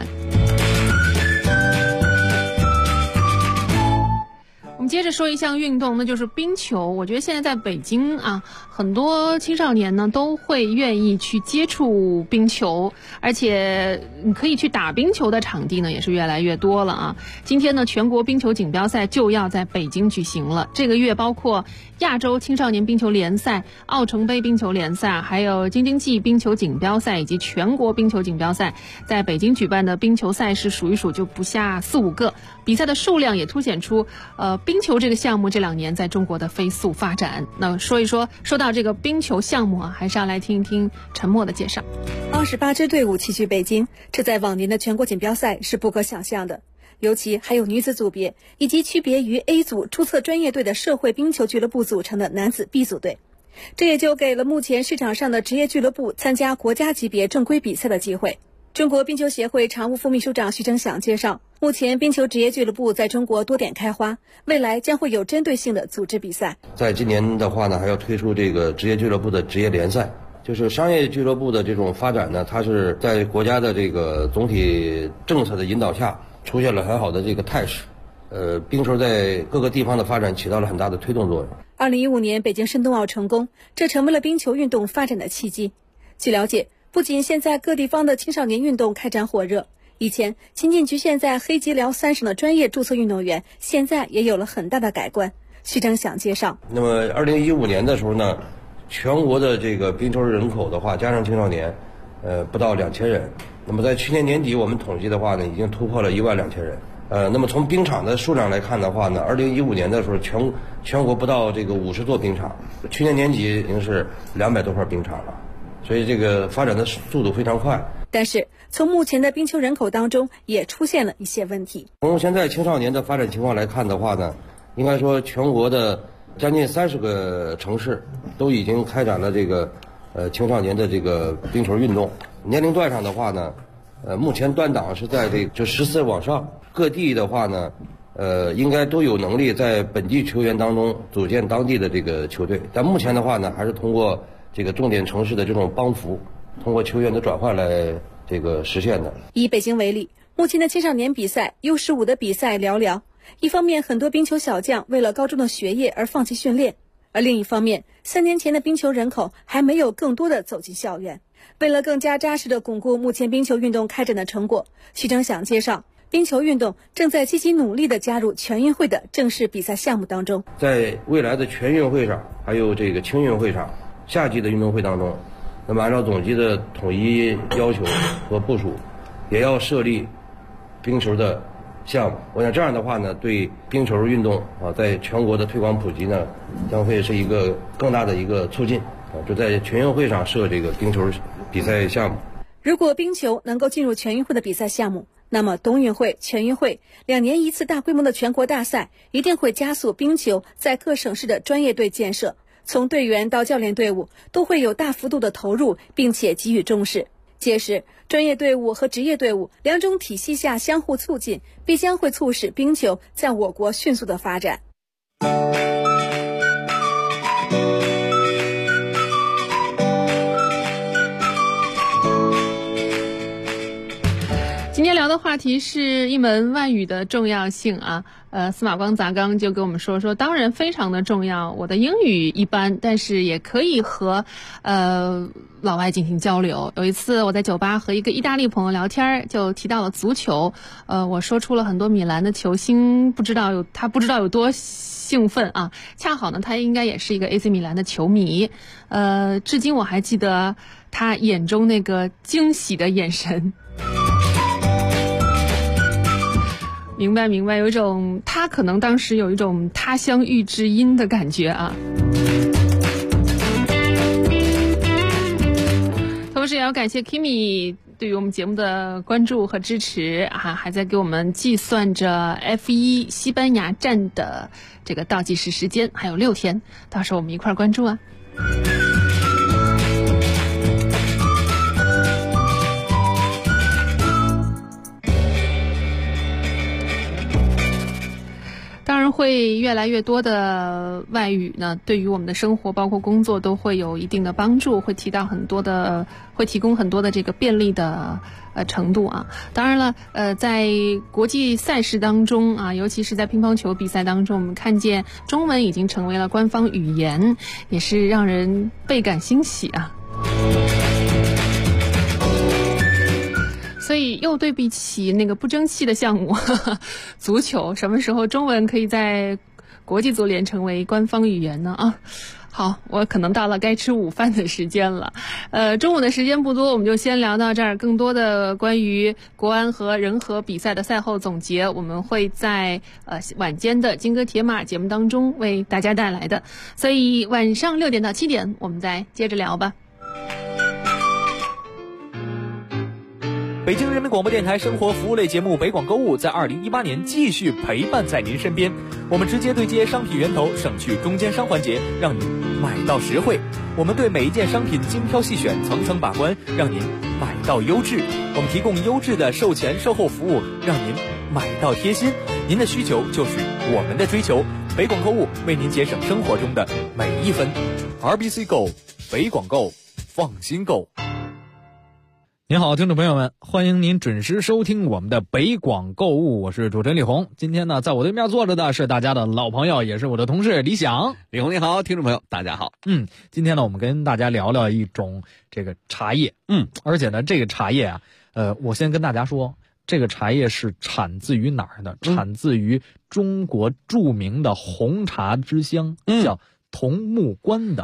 我们接着说一项运动，那就是冰球。我觉得现在在北京啊，很多青少年呢都会愿意去接触冰球，而且你可以去打冰球的场地呢也是越来越多了啊。今天呢，全国冰球锦标赛就要在北京举行了。这个月包括亚洲青少年冰球联赛、奥城杯冰球联赛，还有京津冀冰球锦标赛以及全国冰球锦标赛，在北京举办的冰球赛事数一数就不下4-5个，比赛的数量也凸显出冰球这个项目这2年在中国的飞速发展。那说到这个冰球项目啊，还是要来听一听陈默的介绍。 28支队伍齐聚北京，这在往年的全国锦标赛是不可想象的。尤其还有女子组别，以及区别于 A 组注册专业队的社会冰球俱乐部组成的男子 B 组队，这也就给了目前市场上的职业俱乐部参加国家级别正规比赛的机会。中国冰球协会常务副秘书长徐峥想介绍，目前冰球职业俱乐部在中国多点开花，未来将会有针对性的组织比赛。 在今年的话呢，还要推出这个职业俱乐部的职业联赛。就是商业俱乐部的这种发展呢，它是在国家的这个总体政策的引导下出现了很好的这个态势。冰球在各个地方的发展起到了很大的推动作用。 2015年北京申冬奥成功，这成为了冰球运动发展的契机。据了解，不仅现在各地方的青少年运动开展火热，以前仅仅局限在黑吉辽3省的专业注册运动员，现在也有了很大的改观。徐峥想介绍。 那么2015年的时候呢，全国的这个冰球人口的话，加上青少年，不到2000人。那么在去年年底我们统计的话呢，已经突破了12000人。 那么从冰场的数量来看的话呢，2015年的时候全国不到这个50座冰场，去年年底已经是200多块冰场了，所以这个发展的速度非常快。 但是从目前的冰球人口当中也出现了一些问题。 从现在青少年的发展情况来看的话呢，应该说全国的将近30个城市都已经开展了这个青少年的这个冰球运动。年龄段上的话呢，目前段档是在就14往上，各地的话呢，应该都有能力在本地球员当中组建当地的这个球队。但目前的话呢，还是通过这个重点城市的这种帮扶，通过球员的转换来这个实现的。 以北京为例，目前的青少年比赛 U15的比赛寥寥。一方面，很多冰球小将为了高中的学业而放弃训练；而另一方面，3年前的冰球人口还没有更多的走进校园。为了更加扎实地巩固目前冰球运动开展的成果，徐成想介绍，冰球运动正在积极努力地加入全运会的正式比赛项目当中。 在未来的全运会上，还有这个青运会上，夏季的运动会当中，那么按照总局的统一要求和部署，也要设立冰球的项目。我想这样的话呢，对冰球运动在全国的推广普及呢，将会是一个更大的一个促进。就在全运会上设这个冰球比赛项目。 如果冰球能够进入全运会的比赛项目，那么冬运会、全运会2年一次大规模的全国大赛一定会加速冰球在各省市的专业队建设，从队员到教练队伍都会有大幅度的投入，并且给予重视。届时，专业队伍和职业队伍2种体系下相互促进，必将会促使冰球在我国迅速的发展。 今天聊的话题是一门外语的重要性啊。司马光砸缸就跟我们说，当然非常的重要。我的英语一般，但是也可以和老外进行交流。有一次我在酒吧和一个意大利朋友聊天，就提到了足球。我说出了很多米兰的球星，他不知道有多兴奋啊。恰好呢，他应该也是一个 AC 米兰的球迷。至今我还记得他眼中那个惊喜的眼神。明白，有一种他可能当时有一种他乡遇知音的感觉啊。同时也要感谢 Kimi 对于我们节目的关注和支持啊，还在给我们计算着 F1 西班牙站的这个倒计时时间，还有6天，到时候我们一块儿关注啊。当然会越来越多的外语呢，对于我们的生活包括工作都会有一定的帮助，会提供很多的这个便利的程度啊。当然了，在国际赛事当中啊，尤其是在乒乓球比赛当中，我们看见中文已经成为了官方语言，也是让人倍感欣喜啊。所以又对比起那个不争气的项目足球，什么时候中文可以在国际足联成为官方语言呢？啊，好，我可能到了该吃午饭的时间了。中午的时间不多，我们就先聊到这儿。更多的关于国安和人和比赛的赛后总结，我们会在晚间的金戈铁马节目当中为大家带来的。所以晚上6点到7点，我们再接着聊吧。 北京人民广播电台生活服务类节目北广购物在2018年继续陪伴在您身边。我们直接对接商品源头，省去中间商环节，让您买到实惠。我们对每一件商品精挑细选，层层把关，让您买到优质。我们提供优质的售前售后服务，让您买到贴心。您的需求就是我们的追求。北广购物为您节省生活中的每一分。RBC Go， 北广购，放心购。 您好，听众朋友们，欢迎您准时收听我们的北广购物，我是主持人李红。今天呢，在我对面坐着的是大家的老朋友，也是我的同事李想。 李红你好，听众朋友大家好。 今天呢，我们跟大家聊聊一种这个茶叶。而且呢，这个茶叶啊，我先跟大家说，这个茶叶是产自于哪儿的？产自于中国著名的红茶之乡，叫桐木关的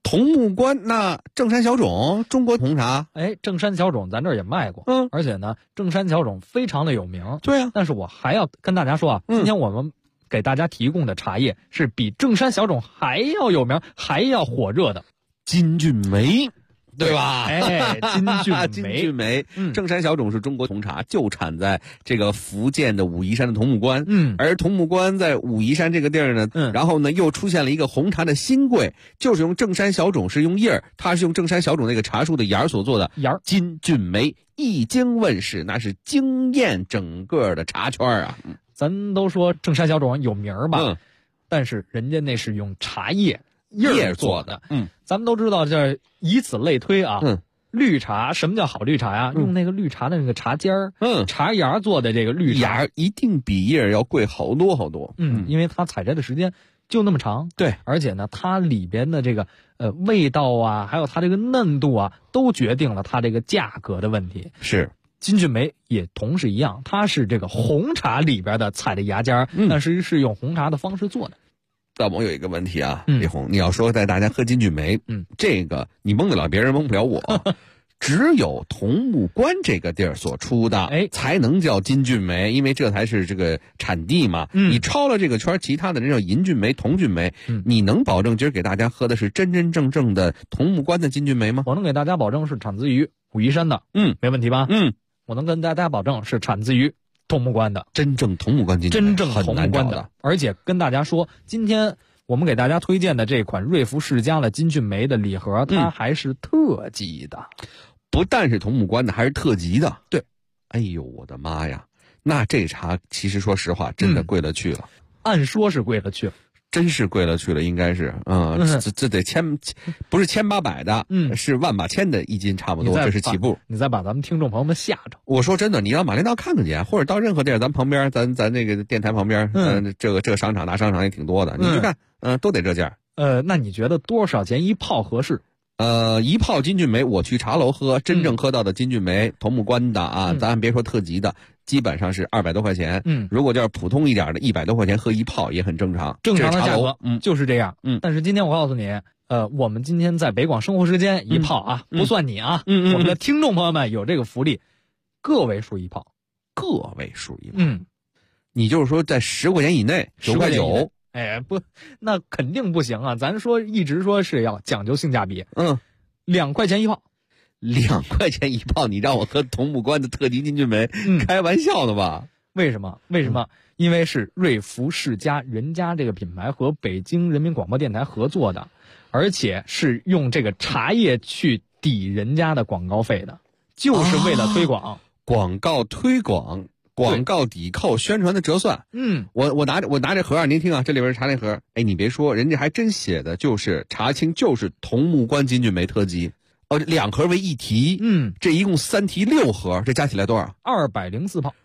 桐木关，那正山小种，中国红茶。 哎，正山小种咱这儿也卖过，而且呢，正山小种非常的有名。 对啊， 但是我还要跟大家说啊，今天我们给大家提供的茶叶是比正山小种还要有名、还要火热的金骏眉。对吧？ 哎，金骏眉，正山小种是中国红茶，就产在这个福建的武夷山的桐木关。而桐木关在武夷山这个地儿呢，然后呢又出现了一个红茶的新贵，就是用正山小种是用叶儿，它是用正山小种那个茶树的芽儿所做的芽儿。 金骏眉一经问世，那是惊艳整个的茶圈啊。 咱都说正山小种有名吧，但是人家那是用茶叶做的。咱们都知道，这以此类推啊。绿茶什么叫好绿茶呀？用那个绿茶的那个茶尖儿，茶芽做的这个绿茶， 芽一定比叶要贵好多好多。 因为它采摘的时间就那么长。 对， 而且呢，它里边的这个味道啊，还有它这个嫩度啊，都决定了它这个价格的问题。 是。 金骏眉也同是一样，它是这个红茶里边的采的芽尖儿，但是是用红茶的方式做的。 大某有一个问题啊，李红，你要说带大家喝金骏眉，这个你蒙得了别人，蒙不了我。只有桐木关这个地儿所出的，才能叫金骏眉，因为这才是这个产地嘛。你超了这个圈，其他的人叫银骏眉、铜骏眉，你能保证今儿给大家喝的是真真正正的桐木关的金骏眉吗？ 我能给大家保证是产自于武夷山的，没问题吧？我能跟大家保证是产自于桐木关的， 真正桐木关金骏眉， 真正桐木关的。而且跟大家说，今天我们给大家推荐的这款瑞福世家的金骏眉的礼盒，它还是特级的， 不但是桐木关的，还是特级的。 对， 哎呦我的妈呀，那这茶其实说实话真的贵了去了。 按说是贵了去了， 真是贵了去了，应该是，这得不是1800的，是万把千的一斤差不多，这是起步。 你再把咱们听众朋友们吓着。 我说真的，你到马连道看看去，或者到任何地儿，咱旁边，咱那个电台旁边，这个商场大商场也挺多的，你去看，都得这价。 那你觉得多少钱一泡合适？ 一泡金骏眉，我去茶楼喝，真正喝到的金骏眉桐木关的啊，咱别说特级的，基本上是200多块钱。如果就是普通一点的，100多块钱喝一泡也很正常。 正常的价格，就是这样。但是今天我告诉你，我们今天在北广生活时间一泡啊，不算你啊，我们的听众朋友们有这个福利，个位数一泡， 个位数一泡。你就是说在10块钱以内，9块9。 哎，不，那肯定不行啊！咱说一直说是要讲究性价比。2块钱一泡 ，2块钱一泡，你让我喝桐木关的特级金骏眉，开玩笑的吧？ 为什么？因为是瑞福世家人家这个品牌和北京人民广播电台合作的，而且是用这个茶叶去抵人家的广告费的，就是为了推广。 广告推广。广告抵扣宣传的折算，我拿这盒啊，您听啊，这里边是茶那盒，哎，你别说，人家还真写的就是茶青，就是桐木关金骏眉特级，2盒为1提，这一共3提6盒，这加起来多少 ？204泡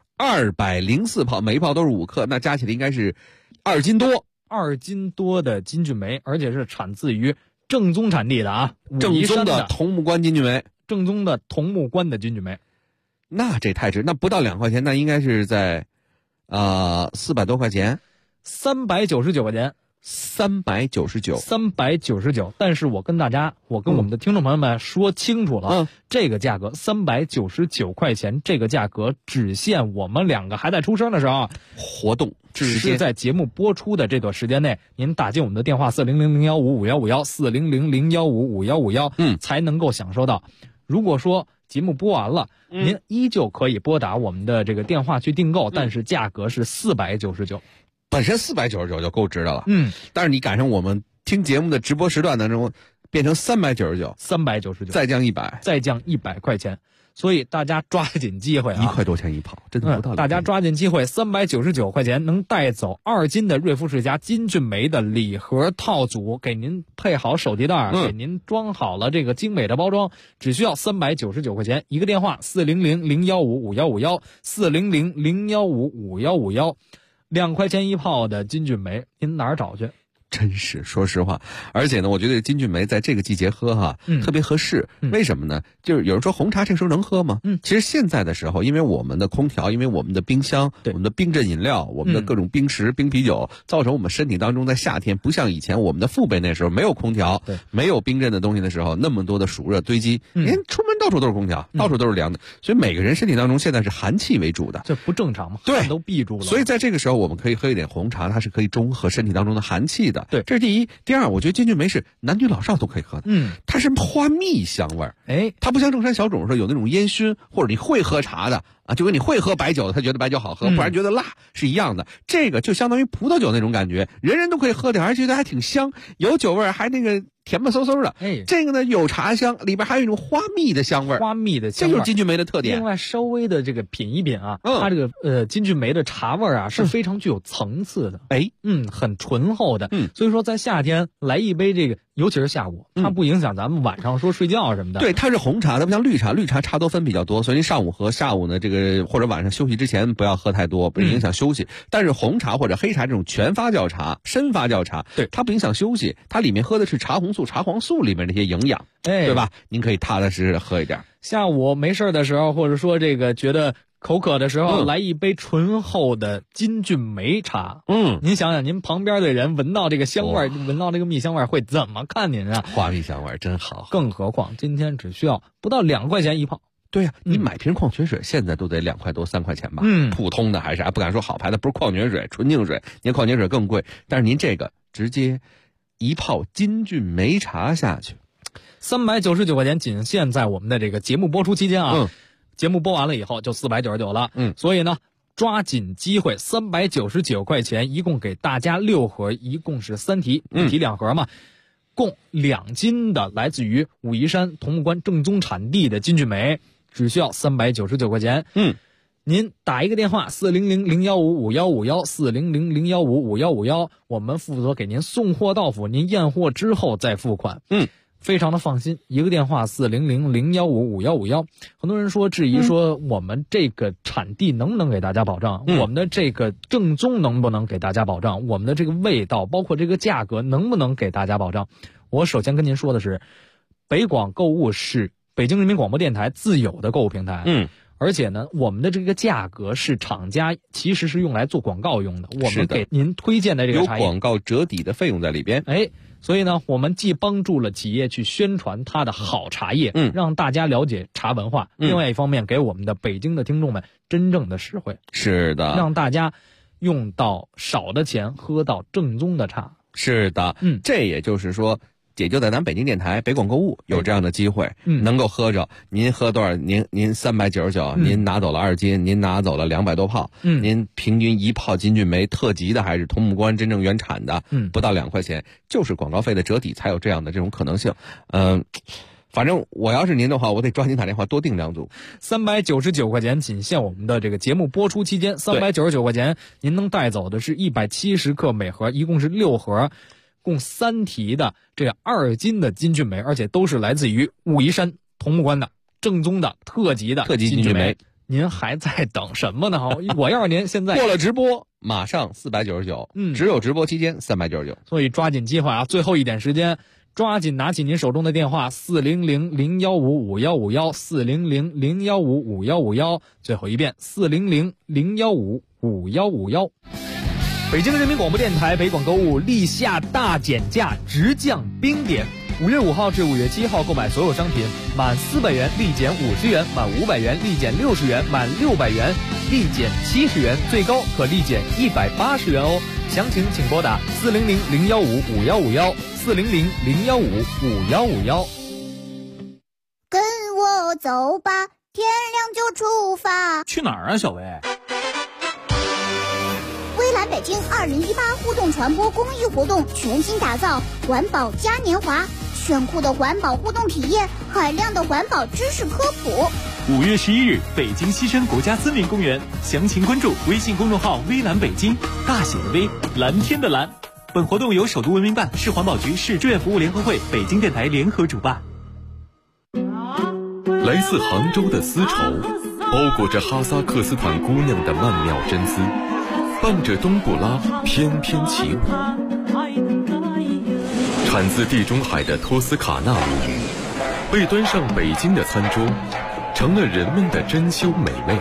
，204泡，每一泡都是5克，那加起来应该是2斤多 ，2斤多的金骏眉，而且是产自于正宗产地的啊， 正宗的桐木关金骏眉， 正宗的桐木关的金骏眉。 那这太值，那不到2块钱，那应该是在400多块钱 ，399块钱 ，399。 但是我跟我们的听众朋友们说清楚了，这个价格399块钱，这个价格只限我们2个还在出生的时候活动， 只是在节目播出的这段时间内，您打进我们的电话40001555151，400015551，才能够享受到。如果说节目播完了，您依旧可以拨打我们的这个电话去订购，但是价格是499， 本身499就够值的了。但是你赶上我们听节目的直播时段当中，变成399，再降 100块钱。所以大家抓紧机会啊 ！1块多钱一泡，真的不到。 大家抓紧机会，399块钱能带走2斤的瑞福世家金骏眉的礼盒套组，给您配好手提袋，给您装好了这个精美的包装，只需要399块钱。一个电话400015551，400015551，2块钱一泡的金骏眉，您哪儿找去？ 真是，说实话，而且呢，我觉得金骏眉在这个季节喝哈，特别合适。为什么呢？就是有人说红茶这时候能喝吗？其实现在的时候，因为我们的空调，因为我们的冰箱，我们的冰镇饮料，我们的各种冰食、冰啤酒，造成我们身体当中在夏天不像以前我们的父辈那时候没有空调，没有冰镇的东西的时候，那么多的暑热堆积，连出门到处都是空调，到处都是凉的，所以每个人身体当中现在是寒气为主的， 这不正常吗？ 对， 都闭住了。 所以在这个时候，我们可以喝一点红茶，它是可以中和身体当中的寒气的。对，这是第一。第二，我觉得金骏眉是男女老少都可以喝的。它是花蜜香味儿。它不像正山小种说有那种烟熏，或者你会喝茶的啊，就跟你会喝白酒的，他觉得白酒好喝，不然觉得辣是一样的。这个就相当于葡萄酒那种感觉，人人都可以喝点，而且觉得还挺香，有酒味儿，还那个甜不嗖嗖的。这个呢有茶香，里边还有一种花蜜的香味儿。 花蜜的香味， 这就是金骏眉的特点。 另外稍微的这个品一品啊，它这个金骏眉的茶味啊是非常具有层次的。很醇厚的。所以说在夏天来一杯这个，尤其是下午，它不影响咱们晚上说睡觉什么的。 对，它是红茶，它不像绿茶，绿茶茶多酚比较多，所以你上午喝，下午呢这个或者晚上休息之前不要喝太多，不影响休息。但是红茶或者黑茶这种全发酵茶、深发酵茶，对它不影响休息，它里面喝的是茶红素、茶黄素里面那些营养，对吧？您可以踏踏实实喝一点。 下午没事的时候，或者说这个觉得口渴的时候，来一杯醇厚的金骏眉茶。您想想，您旁边的人闻到这个香味，闻到这个蜜香味会怎么看您啊？ 花蜜香味真好。 更何况今天只需要不到2块钱一泡。 对呀，你买瓶矿泉水现在都得2块多3块钱吧？普通的还是不敢说好牌的，不是矿泉水，纯净水，您矿泉水更贵。但是您这个直接一泡金骏眉茶下去 ，399块钱，仅限在我们的这个节目播出期间啊。节目播完了以后就499了。所以呢，抓紧机会，399块钱，一共给大家6盒，一共是3提，一提2盒嘛。共2斤的来自于武夷山桐木关正宗产地的金骏眉，只需要399块钱。您打一个电话400-015-5151，400-015-5151，我们负责给您送货到府，您验货之后再付款。非常的放心，一个电话400-015-5151。很多人说质疑说我们这个产地能不能给大家保障，我们的这个正宗能不能给大家保障，我们的这个味道包括这个价格能不能给大家保障。我首先跟您说的是，北广购物是北京人民广播电台自有的购物平台。而且呢，我们的这个价格是厂家其实是用来做广告用的，我们给您推荐的这个茶叶有广告折抵的费用在里边。 所以呢，我们既帮助了企业去宣传它的好茶叶，让大家了解茶文化，另外一方面给我们的北京的听众们真正的实惠。 是的， 让大家用到少的钱喝到正宗的茶。 是的，这也就是说，也就在咱北京电台北广购物有这样的机会，能够喝着。您喝多少？您399，您拿走了2斤，您拿走了200多泡，您平均一泡金骏眉特级的还是桐木关真正原产的，不到2块钱，就是广告费的折抵才有这样的这种可能性。反正我要是您的话，我得抓紧打电话多订2组。 399块钱，仅限我们的这个节目播出期间。399块钱，您能带走的是170克每盒，一共是6盒。共3提的这2斤的金骏眉，而且都是来自于武夷山桐木关的正宗的特级金骏眉。您还在等什么呢？我要是您现在过了直播，马上499，只有直播期间399。 所以抓紧机会啊！最后一点时间，抓紧拿起您手中的电话400-015-5151，400-015-5151，最后一遍400-015-5151。北京人民广播电台北广购物立夏大减价，直降冰点。5月5号至5月7号购买所有商品，满400元立减50元，满500元立减60元，满600元立减70元，最高可立减180元哦。详情请拨打400-015-5151，400-015-5151。 跟我走吧，天亮就出发。 去哪儿啊，小薇？ 微蓝北京2018互动传播公益活动全新打造环保嘉年华，炫酷的环保互动体验，海量的环保知识科普。 5月11日，北京西山国家森林公园，详情关注微信公众号微蓝北京，大写的微，蓝天的蓝。本活动由首都文明办、市环保局、市志愿服务联合会、北京电台联合主办。 来自杭州的丝绸，包裹着哈萨克斯坦姑娘的曼妙真丝，伴着冬不拉翩翩起舞。 产自地中海的托斯卡纳米被端上北京的餐桌，成了人们的珍馐美味。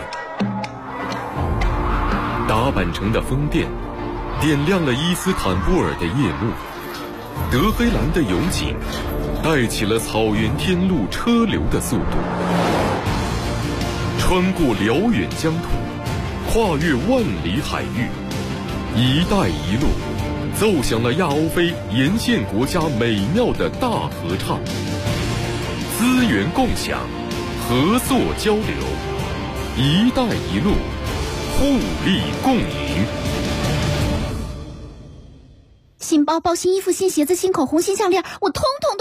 打扮成的风电点亮了伊斯坦布尔的夜幕，德黑兰的油井带起了草原天路车流的速度，穿过辽远疆土，跨越万里海域，一带一路奏响了亚欧非沿线国家美妙的大合唱。资源共享，合作交流，一带一路，互利共赢。 新包包、新衣服、新鞋子、新口红、新项链，我通通都